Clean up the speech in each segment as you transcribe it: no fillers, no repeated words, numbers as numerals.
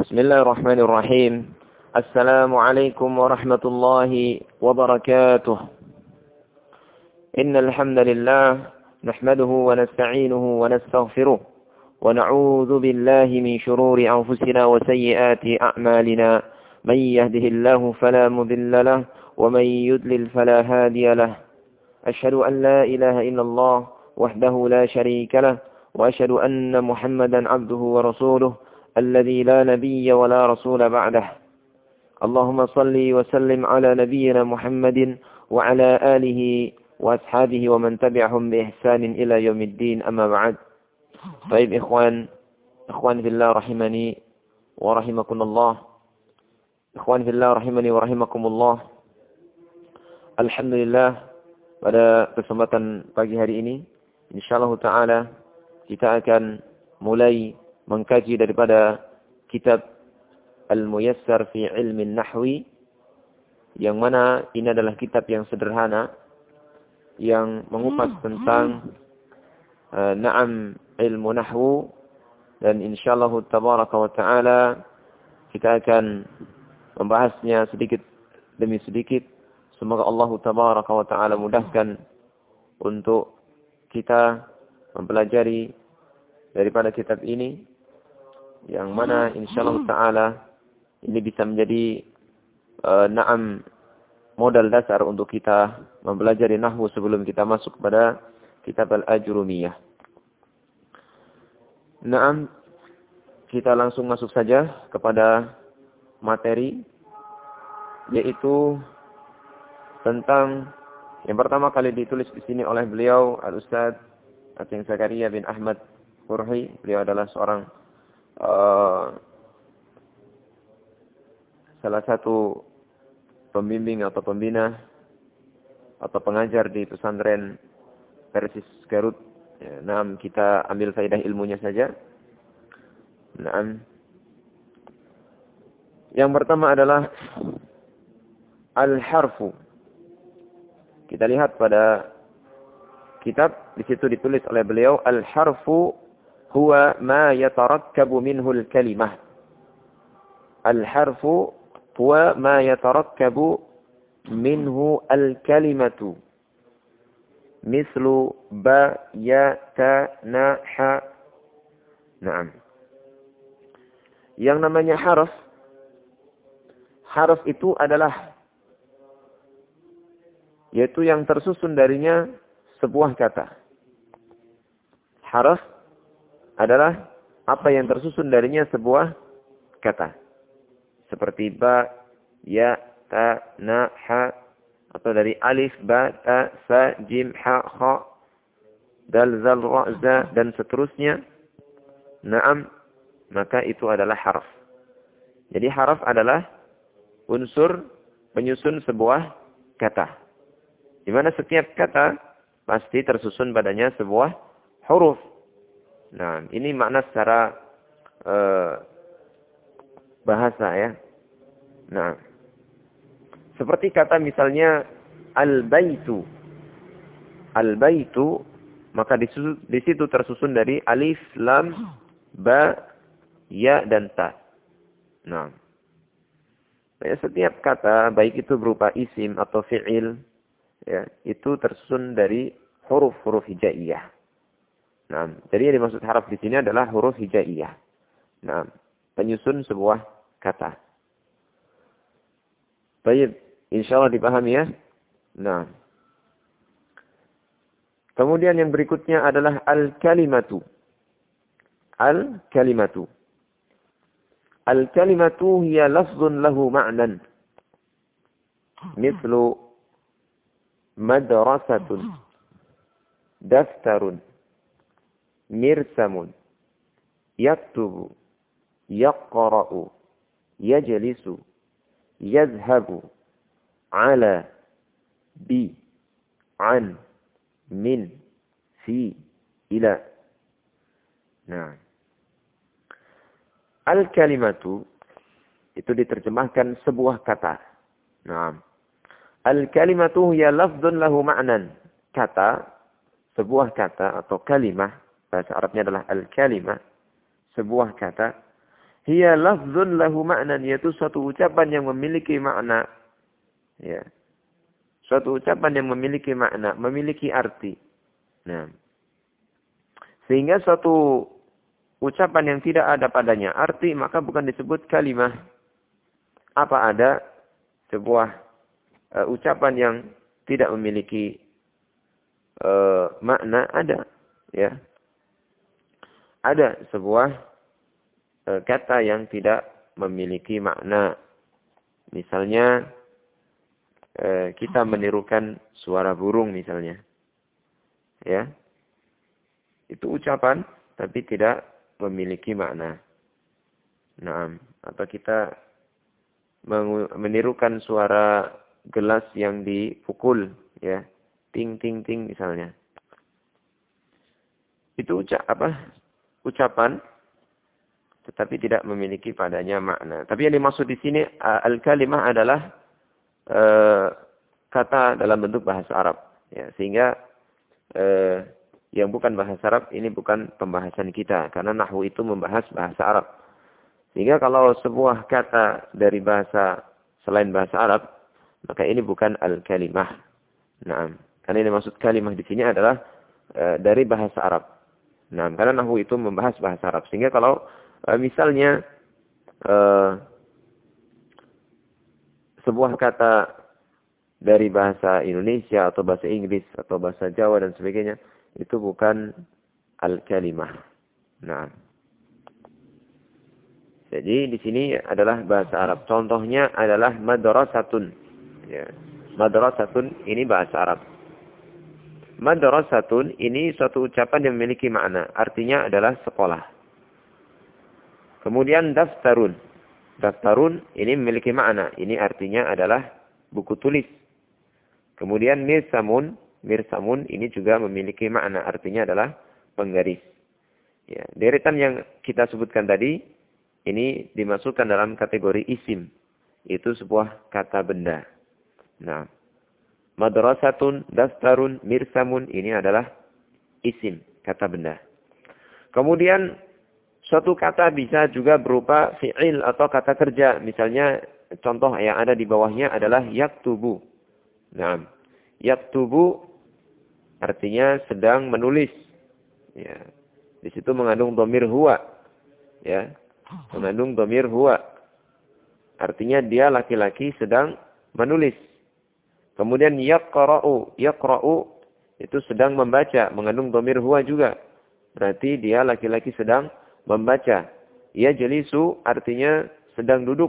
بسم الله الرحمن الرحيم. السلام عليكم ورحمة الله وبركاته. إن الحمد لله نحمده ونستعينه ونستغفره ونعوذ بالله من شرور أنفسنا وسيئات أعمالنا. من يهده الله فلا مضل له ومن يضلل فلا هادي له. أشهد أن لا إله إلا الله وحده لا شريك له وأشهد أن محمدا عبده ورسوله الذي لا نبي ولا رسول بعده. اللهم صل وسلم على نبينا محمد وعلى آله وأصحابه ومن تبعهم بإحسان إلى يوم الدين. أما بعد. طيب إخوان في الله رحمني ورحمكم الله. إخوان في الله رحمني ورحمكم الله. Alhamdulillah, pada kesempatan pagi hari ini insyaallah taala kita akan mulai mengkaji daripada kitab Al-Muyassar fi Ilmi Nahwi, yang mana ini adalah kitab yang sederhana yang mengupas tentang ilmu nahwu, dan insyaallah tabaraka wa taala kita akan membahasnya sedikit demi sedikit. Semoga Allah tabaraka wa taala mudahkan untuk kita mempelajari daripada kitab ini, yang mana insyaallah taala ini bisa menjadi modal dasar untuk kita mempelajari nahwu sebelum kita masuk pada kitab Al-Ajrumiyah. Kita langsung masuk saja kepada materi, yaitu tentang yang pertama kali ditulis di sini oleh beliau Al-Ustaz Aceng Zakaria bin Ahmad Qurhi. Beliau adalah seorang salah satu pembimbing atau pembina atau pengajar di pesantren Persis Garut. Kita ambil faedah ilmunya saja. Yang pertama adalah al-harfu. Kita lihat pada kitab, di situ ditulis oleh beliau, al-harfu huwa ma yatarakkabu minhu al-kalimah. Al-harfu huwa ma yatarakkabu minhu al-kalimatu. Mislu ba, ya, ta, na, ha. Yang namanya harf itu adalah, yaitu yang tersusun darinya sebuah kata. Harf adalah apa yang tersusun darinya sebuah kata. Seperti ba, ya, ta, na, ha. Atau dari alif, ba, ta, sa, jim, ha, kha, dal, zal, ra, za, dan seterusnya. Maka itu adalah harf. Jadi harf adalah unsur penyusun sebuah kata, di mana setiap kata pasti tersusun padanya sebuah huruf. Ini makna secara bahasa ya. Seperti kata misalnya al-baitu. Al-baitu, maka di situ tersusun dari alif, lam, ba, ya, dan ta. Setiap kata, baik itu berupa isim atau fi'il, ya, itu tersusun dari huruf-huruf hijaiyah. Jadi yang dimaksud harf di sini adalah huruf hijaiyah. Penyusun sebuah kata. Baik, insyaallah dipahami ya. Kemudian yang berikutnya adalah al-kalimatu. Al-kalimatu. Al-kalimatu hiya lafzun lahu ma'nan. Mislu madrasatun, daftarun, mirsamun, yaktubu, yaqra'u, yajlisu, yadhhabu, ala, bi, an, min, fi, ila. Al-kalimatu itu diterjemahkan sebuah kata. Al-kalimatu hiya lafzun lahu ma'nan. Kata, sebuah kata atau kalimah, bahasa Arabnya adalah al-kalimah, sebuah kata Hiya lafzun lahu ma'nan, yaitu suatu ucapan yang memiliki makna. Ya. Suatu ucapan yang memiliki makna, memiliki arti. Nah. Sehingga suatu ucapan yang tidak ada padanya arti, maka bukan disebut kalimah. Apa ada sebuah ucapan yang tidak memiliki makna? Ada. Ya. Ada sebuah kata yang tidak memiliki makna. Misalnya, kita menirukan suara burung misalnya. Ya. Itu ucapan, tapi tidak memiliki makna. Nah, atau kita menirukan suara gelas yang dipukul. Ya. Ting, ting, ting misalnya. Itu ucapan, tetapi tidak memiliki padanya makna. Tapi yang dimaksud di sini al-kalimah adalah kata dalam bentuk bahasa Arab. Ya, sehingga yang bukan bahasa Arab ini bukan pembahasan kita, karena nahwu itu membahas bahasa Arab. Sehingga kalau sebuah kata dari bahasa selain bahasa Arab, maka ini bukan al-kalimah. Nah, karena yang dimaksud kalimah di sini adalah dari bahasa Arab. Nah, karena nahwu itu membahas bahasa Arab. Sehingga kalau misalnya sebuah kata dari bahasa Indonesia atau bahasa Inggris atau bahasa Jawa dan sebagainya, itu bukan al-kalimah. Nah, jadi di sini adalah bahasa Arab. Contohnya adalah madrasatun. Ya. Madrasatun ini bahasa Arab. Madrasatun ini suatu ucapan yang memiliki makna. Artinya adalah sekolah. Kemudian daftarun. Daftarun ini memiliki makna. Ini artinya adalah buku tulis. Kemudian mirsamun. Mirsamun ini juga memiliki makna. Artinya adalah penggaris. Ya, deretan yang kita sebutkan tadi, ini dimasukkan dalam kategori isim. Itu sebuah kata benda. Nah, madrasatun, daftarun, mirsamun ini adalah isim, kata benda. Kemudian suatu kata bisa juga berupa fi'il atau kata kerja. Misalnya contoh yang ada di bawahnya adalah yaktubu. Nah, yaktubu artinya sedang menulis. Ya. Di situ mengandung dhamir huwa. Ya. Mengandung dhamir huwa. Artinya dia laki-laki sedang menulis. Kemudian yaqra'u. Yaqra'u itu sedang membaca. Mengandung dhamir huwa juga. Berarti dia laki-laki sedang membaca. Yajlisu artinya sedang duduk.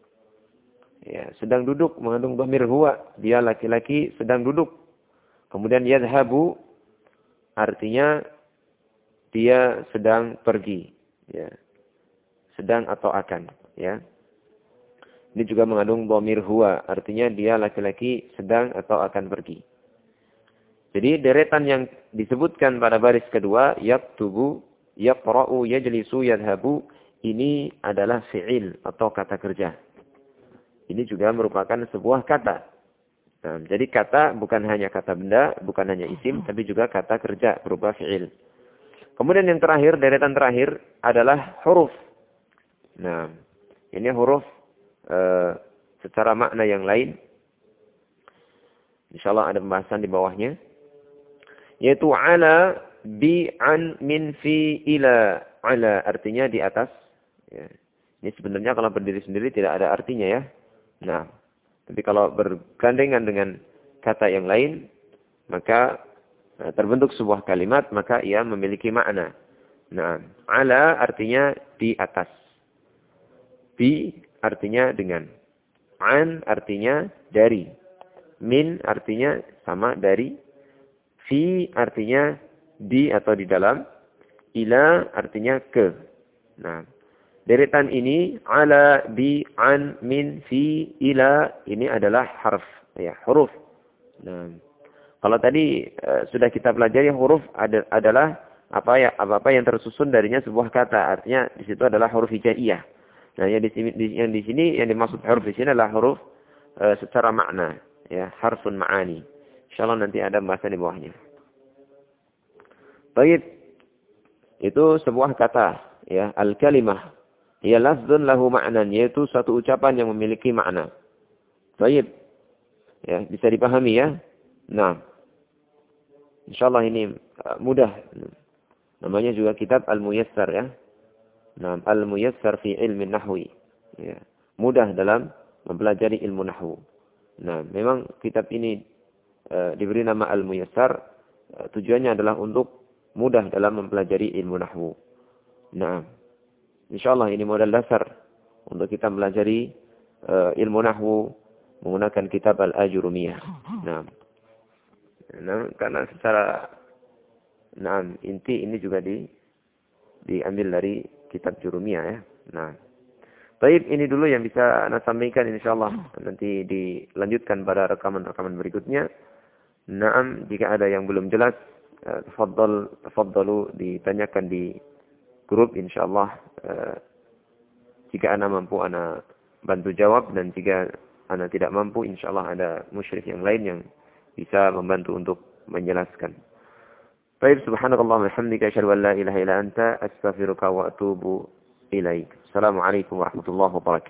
Ya, sedang duduk mengandung dhamir huwa. Dia laki-laki sedang duduk. Kemudian yadhabu artinya dia sedang pergi. Ya. Sedang atau akan. Ya. Ini juga mengandung dhamir huwa. Artinya dia laki-laki sedang atau akan pergi. Jadi deretan yang disebutkan pada baris kedua, yaktubu, yaqra'u, yajlisu, yadhabu, ini adalah fi'il atau kata kerja. Ini juga merupakan sebuah kata. Nah, jadi kata bukan hanya kata benda, bukan hanya isim, tapi juga kata kerja berupa fi'il. Kemudian yang terakhir, deretan terakhir adalah huruf. Nah, ini huruf secara makna yang lain. InsyaAllah ada pembahasan di bawahnya. Yaitu ala, bi, an, min, fi, ila. Ala artinya di atas. Ya. Ini sebenarnya kalau berdiri sendiri tidak ada artinya ya. Nah, tapi kalau bergandengan dengan kata yang lain, maka terbentuk sebuah kalimat, maka ia memiliki makna. Nah, ala artinya di atas. Bi artinya dengan. An artinya dari. Min artinya sama dari. Fi artinya di atau di dalam. Ila artinya ke. Nah, deretan ini ala, bi, an, min, fi, ila ini adalah harf, ya, huruf. Nah, kalau tadi sudah kita pelajari huruf adalah apa yang tersusun darinya sebuah kata. Artinya di situ adalah huruf hijaiyah. Nah, yang di sini yang dimaksud huruf di sini adalah huruf secara makna, ya, harfun ma'ani. Insyaallah nanti ada bahasa di bawahnya. Baik. Itu sebuah kata, ya, al-kalimah. Ya lafzun lahu ma'nan, yaitu suatu ucapan yang memiliki makna. Baik. Ya, bisa dipahami ya. Nah, insyaallah ini mudah. Namanya juga kitab Al-Muyassar ya. Nah, Al-Muyassar fi ilmi nahwi. Ya. Mudah dalam mempelajari ilmu nahwu. Nah, memang kitab ini diberi nama Al-Muyassar, tujuannya adalah untuk mudah dalam mempelajari ilmu nahwu. Nah, insyaallah ini modal dasar untuk kita mempelajari ilmu nahwu menggunakan kitab Al-Ajurumiyah. Nah, karena secara inti ini juga diambil dari kitab Jurumiyah ya. Nah, baik, ini dulu yang bisa Anda sampaikan, insyaallah nanti dilanjutkan pada rekaman-rekaman berikutnya. Naam, jika ada yang belum jelas, tafadhalu ditanyakan di grup, insyaallah. Jika Anda mampu, Anda bantu jawab, dan jika Anda tidak mampu, insyaallah ada musyrik yang lain yang bisa membantu untuk menjelaskan. Baik, subhanakallah wa bihamdika asyhadu an la ilaha illa anta astaghfiruka wa atubu ilaik. Assalamualaikum warahmatullahi wabarakatuh.